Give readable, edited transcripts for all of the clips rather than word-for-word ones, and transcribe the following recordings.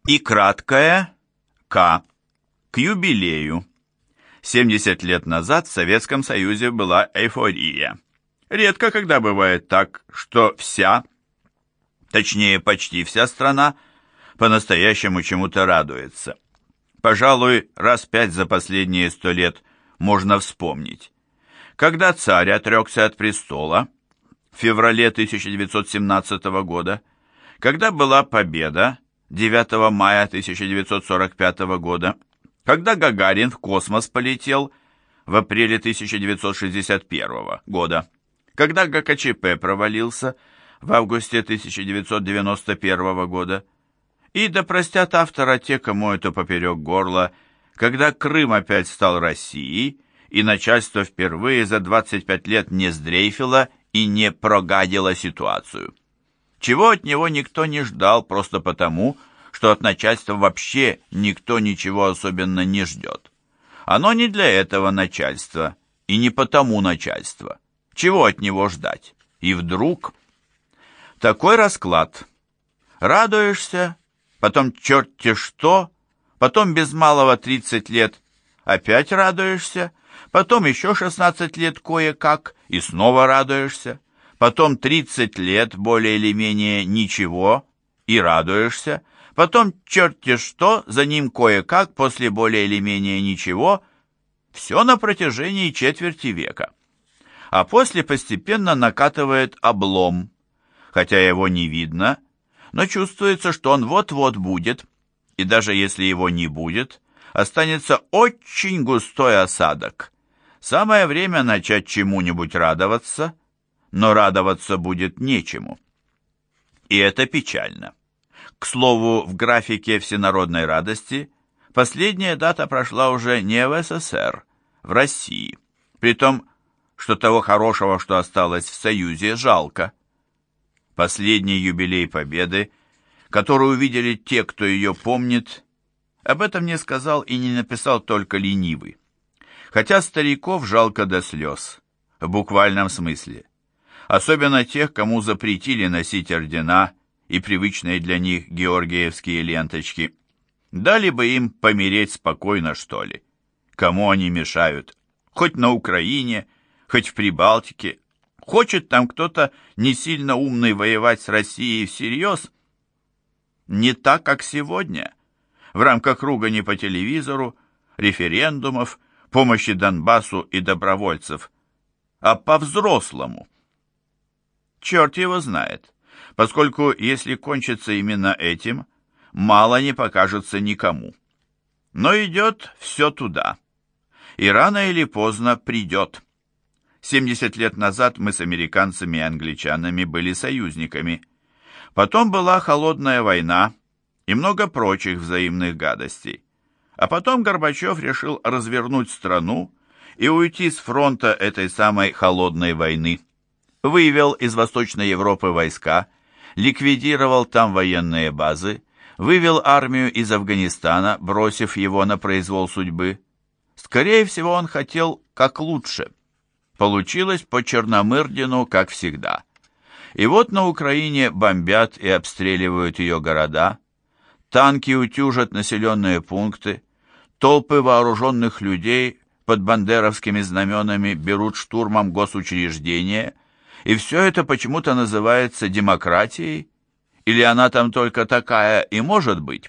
И краткое К. К юбилею. 70 лет назад в Советском Союзе была эйфория. Редко когда бывает так, что вся, точнее почти вся страна, по-настоящему чему-то радуется. Пожалуй, раз 5 за последние 100 лет можно вспомнить. Когда царь отрекся от престола в феврале 1917 года, когда была победа 9 мая 1945 года, когда Гагарин в космос полетел в апреле 1961 года, когда ГКЧП провалился в августе 1991 года, и да простят автора те, кому это поперек горла, когда Крым опять стал Россией, и начальство впервые за 25 лет не сдрейфило и не прогадило ситуацию. Чего от него никто не ждал, просто потому, что от начальства вообще никто ничего особенно не ждет. Оно не для этого начальства, и не потому начальства. Чего от него ждать? И вдруг... Такой расклад. Радуешься, потом черт-те что, потом без малого 30 лет опять радуешься, потом еще 16 лет кое-как и снова радуешься, потом 30 лет более или менее ничего и радуешься, потом черт-те что, за ним кое-как после более или менее ничего, все на протяжении четверти века. А после постепенно накатывает облом, хотя его не видно, но чувствуется, что он вот-вот будет, и даже если его не будет, останется очень густой осадок. Самое время начать чему-нибудь радоваться, но радоваться будет нечему. И это печально. К слову, в графике всенародной радости последняя дата прошла уже не в СССР, в России. При том, что того хорошего, что осталось в Союзе, жалко. Последний юбилей Победы, который увидели те, кто ее помнит, об этом не сказал и не написал только ленивый. Хотя стариков жалко до слез, в буквальном смысле. Особенно тех, кому запретили носить ордена и привычные для них георгиевские ленточки. Дали бы им помереть спокойно, что ли. Кому они мешают? Хоть на Украине, хоть в Прибалтике. Хочет там кто-то не сильно умный воевать с Россией всерьез? Не так, как сегодня, в рамках ругани по телевизору, референдумов, помощи Донбассу и добровольцев, а по-взрослому. Черт его знает, поскольку если кончится именно этим, мало не покажется никому. Но идет все туда, и рано или поздно придет. 70 лет назад мы с американцами и англичанами были союзниками. Потом была холодная война и много прочих взаимных гадостей. А потом Горбачев решил развернуть страну и уйти с фронта этой самой холодной войны. Вывел из Восточной Европы войска, ликвидировал там военные базы, вывел армию из Афганистана, бросив его на произвол судьбы. Скорее всего, он хотел как лучше. Получилось по Черномырдину, как всегда. И вот на Украине бомбят и обстреливают ее города, танки утюжат населенные пункты, толпы вооруженных людей под бандеровскими знаменами берут штурмом госучреждения, и все это почему-то называется демократией, или она там только такая и может быть?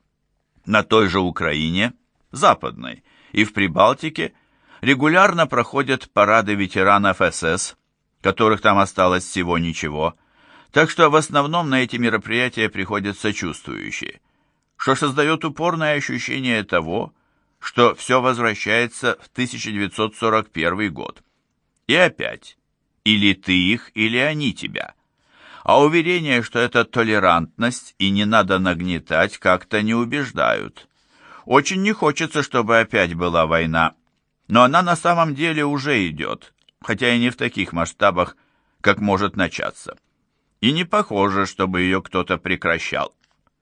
На той же Украине, западной, и в Прибалтике регулярно проходят парады ветеранов СС, которых там осталось всего ничего, так что в основном на эти мероприятия приходят сочувствующие, что создает упорное ощущение того, что все возвращается в 1941 год. И опять, или ты их, или они тебя. А уверение, что это толерантность и не надо нагнетать, как-то не убеждают. Очень не хочется, чтобы опять была война, но она на самом деле уже идет, хотя и не в таких масштабах, как может начаться. И не похоже, чтобы ее кто-то прекращал.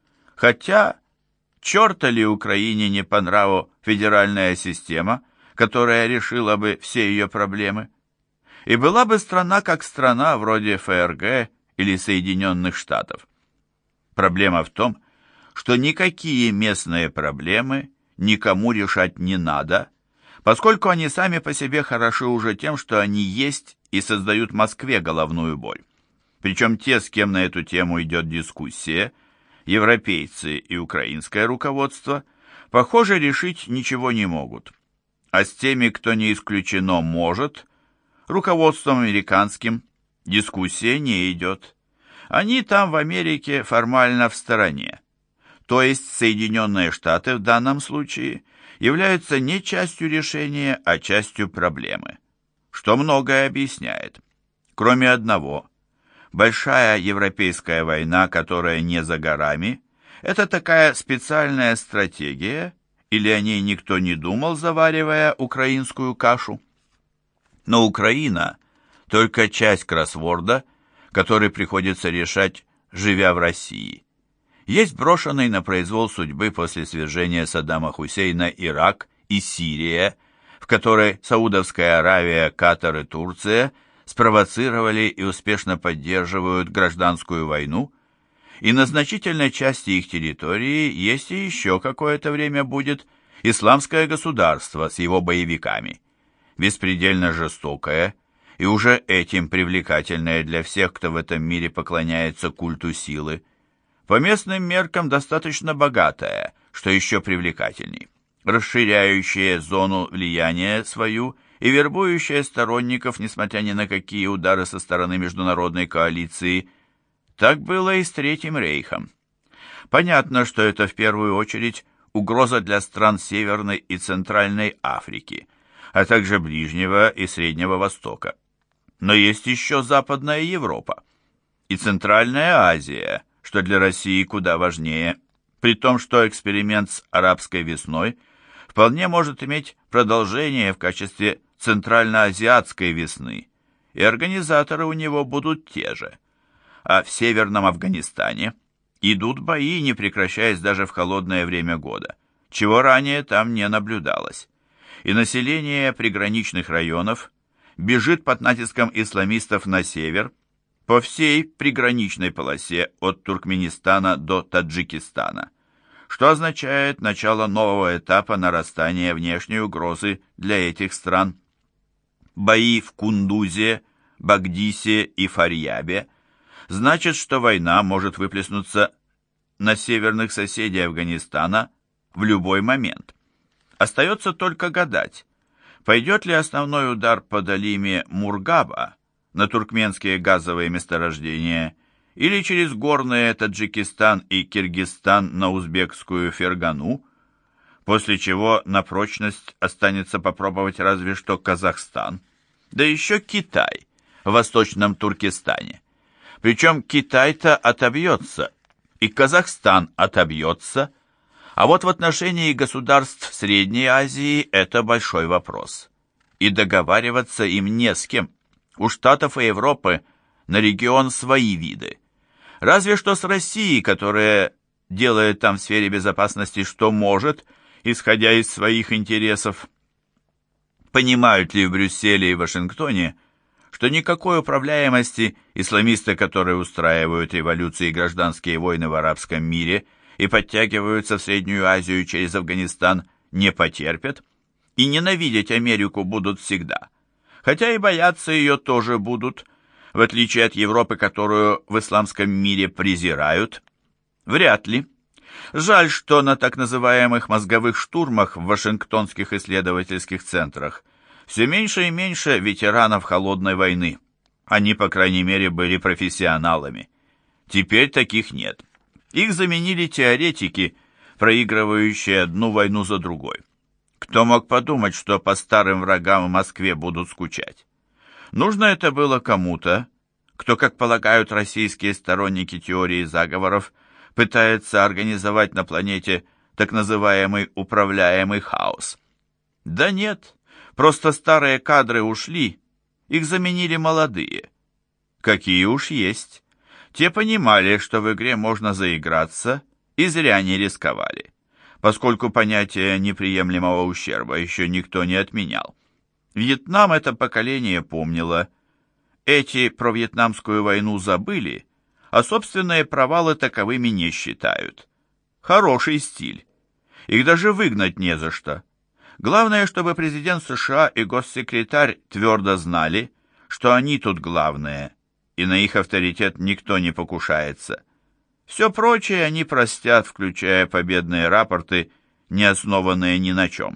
Хотя, черта ли Украине не по нраву федеральная система, которая решила бы все ее проблемы? И была бы страна как страна, вроде ФРГ или Соединенных Штатов. Проблема в том, что никакие местные проблемы никому решать не надо, поскольку они сами по себе хороши уже тем, что они есть и создают Москве головную боль. Причем те, с кем на эту тему идет дискуссия, европейцы и украинское руководство, похоже, решить ничего не могут. А с теми, кто не исключено может, руководством американским, дискуссия не идет. Они там в Америке формально в стороне. То есть Соединенные Штаты в данном случае являются не частью решения, а частью проблемы, что многое объясняет. Кроме одного, большая европейская война, которая не за горами, это такая специальная стратегия, или о ней никто не думал, заваривая украинскую кашу? Но Украина – только часть кроссворда, который приходится решать, живя в России. Есть брошенный на произвол судьбы после свержения Саддама Хусейна Ирак и Сирия, в которой Саудовская Аравия, Катар и Турция спровоцировали и успешно поддерживают гражданскую войну, и на значительной части их территории есть и еще какое-то время будет исламское государство с его боевиками, беспредельно жестокое и уже этим привлекательное для всех, кто в этом мире поклоняется культу силы, по местным меркам достаточно богатая, что еще привлекательней, расширяющая зону влияния свою и вербующая сторонников, несмотря ни на какие удары со стороны международной коалиции. Так было и с Третьим рейхом. Понятно, что это в первую очередь угроза для стран Северной и Центральной Африки, а также Ближнего и Среднего Востока. Но есть еще Западная Европа и Центральная Азия, что для России куда важнее, при том, что эксперимент с арабской весной вполне может иметь продолжение в качестве центральноазиатской весны, и организаторы у него будут те же. А в Северном Афганистане идут бои, не прекращаясь даже в холодное время года, чего ранее там не наблюдалось. И население приграничных районов бежит под натиском исламистов на север, по всей приграничной полосе от Туркменистана до Таджикистана, что означает начало нового этапа нарастания внешней угрозы для этих стран. Бои в Кундузе, Багдисе и Фарьябе значит, что война может выплеснуться на северных соседей Афганистана в любой момент. Остается только гадать, пойдет ли основной удар по долине Мургаба на туркменские газовые месторождения или через горные Таджикистан и Киргизстан на узбекскую Фергану, после чего на прочность останется попробовать разве что Казахстан, да еще Китай в восточном Туркестане. Причем Китай-то отобьется, и Казахстан отобьется, а вот в отношении государств Средней Азии это большой вопрос. И договариваться им не с кем. У Штатов и Европы на регион свои виды. Разве что с Россией, которая делает там в сфере безопасности что может, исходя из своих интересов. Понимают ли в Брюсселе и Вашингтоне, что никакой управляемости исламисты, которые устраивают революции и гражданские войны в арабском мире и подтягиваются в Среднюю Азию через Афганистан, не потерпят, и ненавидеть Америку будут всегда, хотя и бояться ее тоже будут, в отличие от Европы, которую в исламском мире презирают? Вряд ли. Жаль, что на так называемых мозговых штурмах в вашингтонских исследовательских центрах все меньше и меньше ветеранов холодной войны. Они, по крайней мере, были профессионалами. Теперь таких нет. Их заменили теоретики, проигрывающие одну войну за другой. Кто мог подумать, что по старым врагам в Москве будут скучать? Нужно это было кому-то, кто, как полагают российские сторонники теории заговоров, пытается организовать на планете так называемый управляемый хаос. Да нет, просто старые кадры ушли, их заменили молодые. Какие уж есть. Те понимали, что в игре можно заиграться, и зря не рисковали, поскольку понятие неприемлемого ущерба еще никто не отменял. Вьетнам это поколение помнило. Эти про Вьетнамскую войну забыли, а собственные провалы таковыми не считают. Хороший стиль. Их даже выгнать не за что. Главное, чтобы президент США и госсекретарь твердо знали, что они тут главные, и на их авторитет никто не покушается. Все прочее они простят, включая победные рапорты, не основанные ни на чем.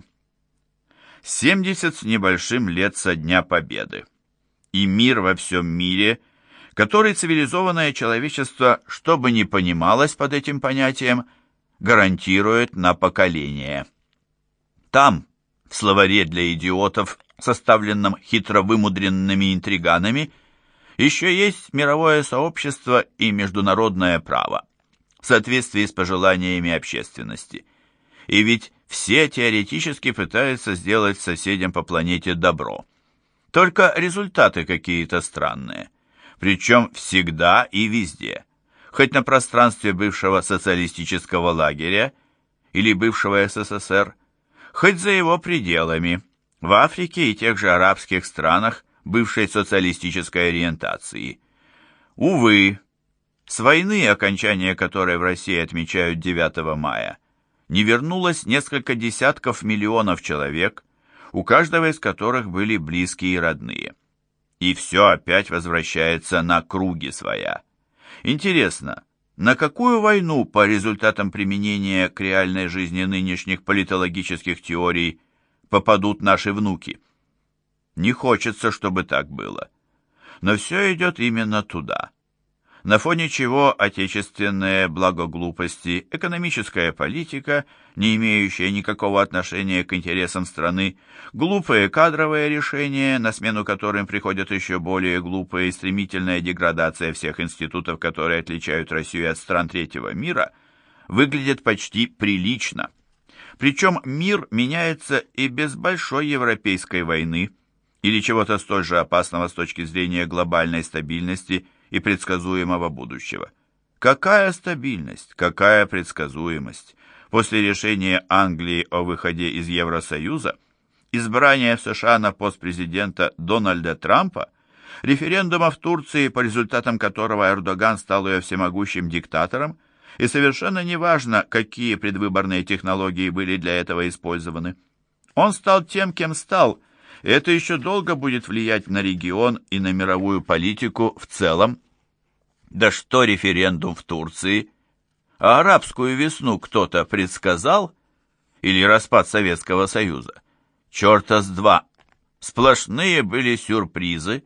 70 с небольшим лет со Дня Победы. И мир во всем мире, который цивилизованное человечество, что бы ни понималось под этим понятием, гарантирует на поколение. Там, в словаре для идиотов, составленном хитро вымудренными интриганами, еще есть мировое сообщество и международное право, в соответствии с пожеланиями общественности. И ведь все теоретически пытаются сделать соседям по планете добро. Только результаты какие-то странные. Причем всегда и везде. Хоть на пространстве бывшего социалистического лагеря или бывшего СССР, хоть за его пределами, в Африке и тех же арабских странах бывшей социалистической ориентации. Увы, с войны, окончание которой в России отмечают 9 мая, не вернулось несколько десятков миллионов человек, у каждого из которых были близкие и родные. И все опять возвращается на круги своя. Интересно, на какую войну по результатам применения к реальной жизни нынешних политологических теорий попадут наши внуки? Не хочется, чтобы так было. Но все идет именно туда. На фоне чего отечественные благоглупости, экономическая политика, не имеющая никакого отношения к интересам страны, глупые кадровые решения, на смену которым приходят еще более глупые и стремительная деградация всех институтов, которые отличают Россию от стран третьего мира, выглядят почти прилично. Причем мир меняется и без большой европейской войны или чего-то столь же опасного с точки зрения глобальной стабильности и предсказуемого будущего. Какая стабильность, какая предсказуемость? После решения Англии о выходе из Евросоюза, избрания в США на пост президента Дональда Трампа, референдума в Турции, по результатам которого Эрдоган стал ее всемогущим диктатором, и совершенно неважно, какие предвыборные технологии были для этого использованы. Он стал тем, кем стал, и это еще долго будет влиять на регион и на мировую политику в целом. Да что референдум в Турции? А арабскую весну кто-то предсказал? Или распад Советского Союза? Черта с два! Сплошные были сюрпризы.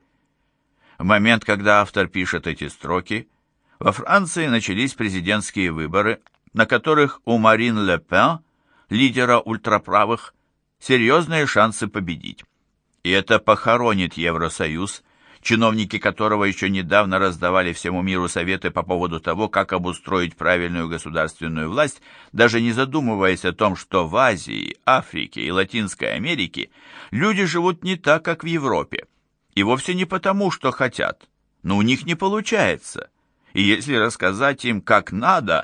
В момент, когда автор пишет эти строки, во Франции начались президентские выборы, на которых у Марин Ле Пен, лидера ультраправых, серьезные шансы победить. И это похоронит Евросоюз, чиновники которого еще недавно раздавали всему миру советы по поводу того, как обустроить правильную государственную власть, даже не задумываясь о том, что в Азии, Африке и Латинской Америке люди живут не так, как в Европе. И вовсе не потому, что хотят, но у них не получается. И если рассказать им, как надо,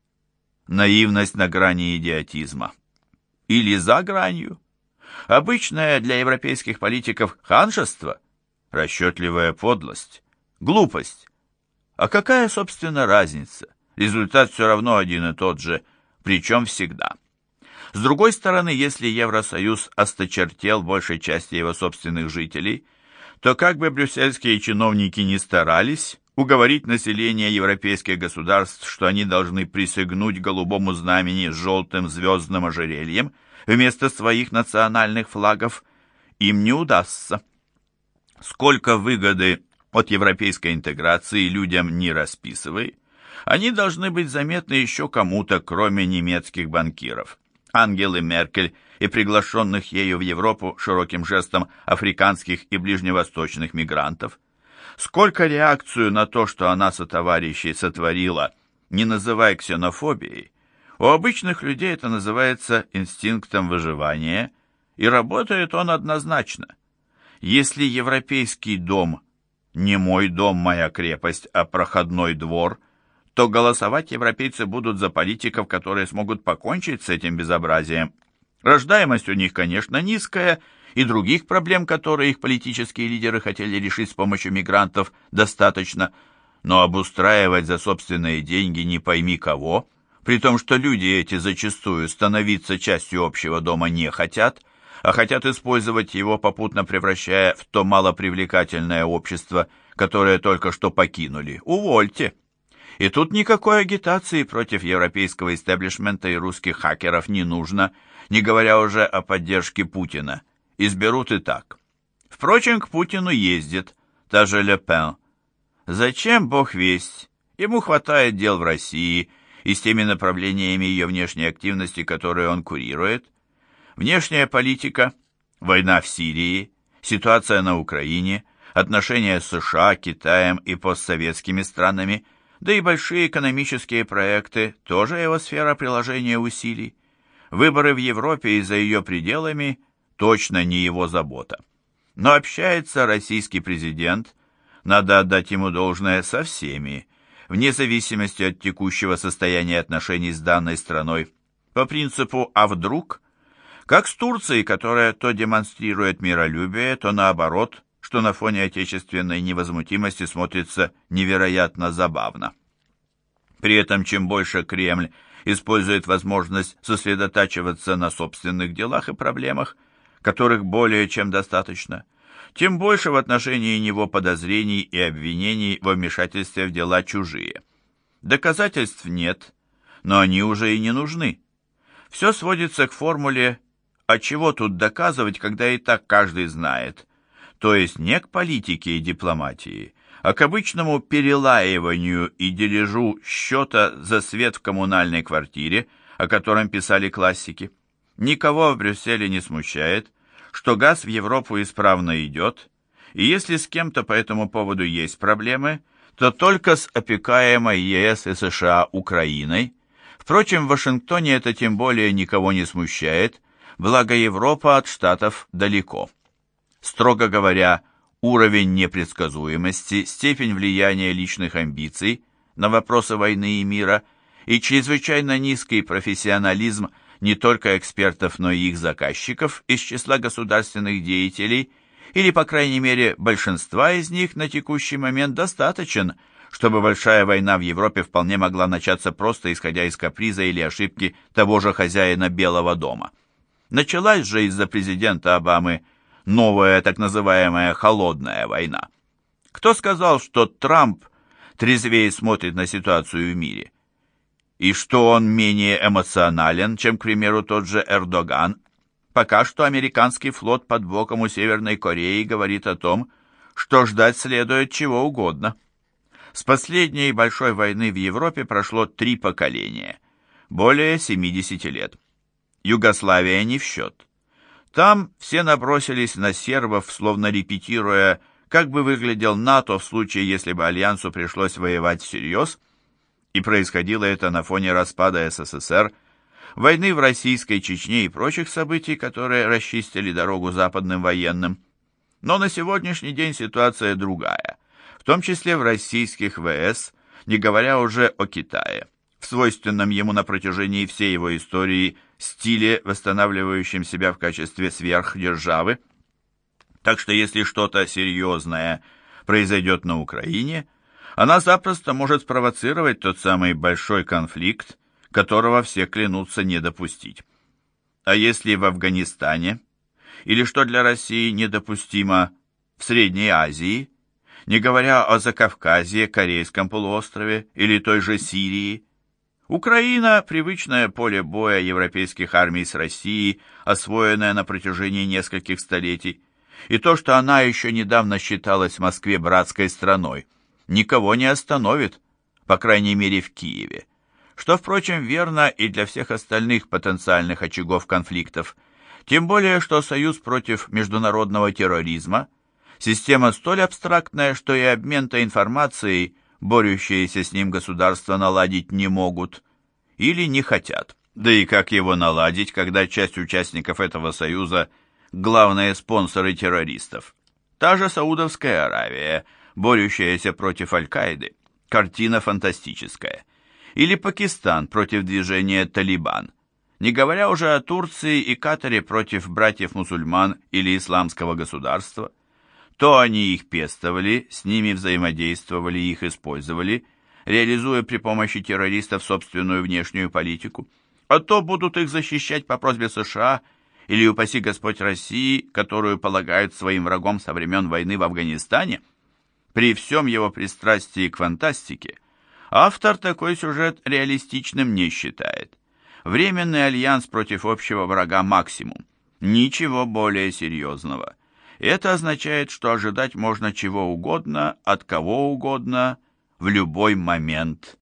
наивность на грани идиотизма. Или за гранью. Обычное для европейских политиков ханжество, расчетливая подлость, глупость. А какая, собственно, разница? Результат все равно один и тот же, причем всегда. С другой стороны, если Евросоюз осточертел большей части его собственных жителей, то как бы брюссельские чиновники ни старались уговорить население европейских государств, что они должны присягнуть голубому знамени с желтым звездным ожерельем вместо своих национальных флагов, им не удастся. Сколько выгоды от европейской интеграции людям не расписывай, они должны быть заметны еще кому-то, кроме немецких банкиров, Ангелы Меркель и приглашенных ею в Европу широким жестом африканских и ближневосточных мигрантов. Сколько реакцию на то, что она сотоварищей сотворила, не называй ксенофобией, у обычных людей это называется инстинктом выживания, и работает он однозначно. Если европейский дом не мой дом, моя крепость, а проходной двор, то голосовать европейцы будут за политиков, которые смогут покончить с этим безобразием. Рождаемость у них, конечно, низкая, и других проблем, которые их политические лидеры хотели решить с помощью мигрантов, достаточно, но обустраивать за собственные деньги не пойми кого, при том, что люди эти зачастую становиться частью общего дома не хотят, а хотят использовать его, попутно превращая в то малопривлекательное общество, которое только что покинули. Увольте! И тут никакой агитации против европейского истеблишмента и русских хакеров не нужно, не говоря уже о поддержке Путина. Изберут и так. Впрочем, к Путину ездит та же Ле Пен. Зачем, бог весть? Ему хватает дел в России и с теми направлениями ее внешней активности, которые он курирует. Внешняя политика, война в Сирии, ситуация на Украине, отношения с США, Китаем и постсоветскими странами, да и большие экономические проекты – тоже его сфера приложения усилий. Выборы в Европе и за ее пределами – точно не его забота. Но общается российский президент, надо отдать ему должное, со всеми, вне зависимости от текущего состояния отношений с данной страной, по принципу «а вдруг?», как с Турцией, которая то демонстрирует миролюбие, то наоборот, что на фоне отечественной невозмутимости смотрится невероятно забавно. При этом, чем больше Кремль использует возможность сосредотачиваться на собственных делах и проблемах, которых более чем достаточно, тем больше в отношении него подозрений и обвинений во вмешательстве в дела чужие. Доказательств нет, но они уже и не нужны. Все сводится к формуле «а чего тут доказывать, когда и так каждый знает?», то есть не к политике и дипломатии, а к обычному перелаиванию и дележу счета за свет в коммунальной квартире, о котором писали классики. Никого в Брюсселе не смущает, что газ в Европу исправно идет, и если с кем-то по этому поводу есть проблемы, то только с опекаемой ЕС и США Украиной. Впрочем, в Вашингтоне это тем более никого не смущает, благо Европа от Штатов далеко. Строго говоря, уровень непредсказуемости, степень влияния личных амбиций на вопросы войны и мира и чрезвычайно низкий профессионализм не только экспертов, но и их заказчиков из числа государственных деятелей, или, по крайней мере, большинства из них на текущий момент достаточен, чтобы большая война в Европе вполне могла начаться просто исходя из каприза или ошибки того же хозяина Белого дома. Началась же из-за президента Обамы новая так называемая «холодная война». Кто сказал, что Трамп трезвее смотрит на ситуацию в мире? И что он менее эмоционален, чем, к примеру, тот же Эрдоган? Пока что американский флот под боком у Северной Кореи говорит о том, что ждать следует чего угодно. С последней большой войны в Европе прошло 3 поколения, более 70 лет. Югославия не в счет. Там все набросились на сербов, словно репетируя, как бы выглядел НАТО в случае, если бы Альянсу пришлось воевать всерьез, и происходило это на фоне распада СССР, войны в российской Чечне и прочих событий, которые расчистили дорогу западным военным. Но на сегодняшний день ситуация другая, в том числе в российских ВС, не говоря уже о Китае, в свойственном ему на протяжении всей его истории стиле, восстанавливающем себя в качестве сверхдержавы. Так что если что-то серьезное произойдет на Украине, она запросто может спровоцировать тот самый большой конфликт, которого все клянутся не допустить. А если в Афганистане, или что для России недопустимо в Средней Азии, не говоря о Закавказье, Корейском полуострове или той же Сирии, Украина – привычное поле боя европейских армий с Россией, освоенное на протяжении нескольких столетий, и то, что она еще недавно считалась в Москве братской страной, никого не остановит, по крайней мере в Киеве, что, впрочем, верно и для всех остальных потенциальных очагов конфликтов, тем более, что союз против международного терроризма – система столь абстрактная, что и обмен-то информацией борющиеся с ним государства наладить не могут или не хотят. Да и как его наладить, когда часть участников этого союза – главные спонсоры террористов? Та же Саудовская Аравия, борющаяся против Аль-Каиды, картина фантастическая. Или Пакистан против движения «Талибан», не говоря уже о Турции и Катаре против братьев-мусульман или исламского государства. То они их пестовали, с ними взаимодействовали, их использовали, реализуя при помощи террористов собственную внешнюю политику, а то будут их защищать по просьбе США или, упаси Господь, России, которую полагают своим врагом со времен войны в Афганистане. При всем его пристрастии к фантастике, автор такой сюжет реалистичным не считает. Временный альянс против общего врага максимум. Ничего более серьезного. Это означает, что ожидать можно чего угодно, от кого угодно, в любой момент.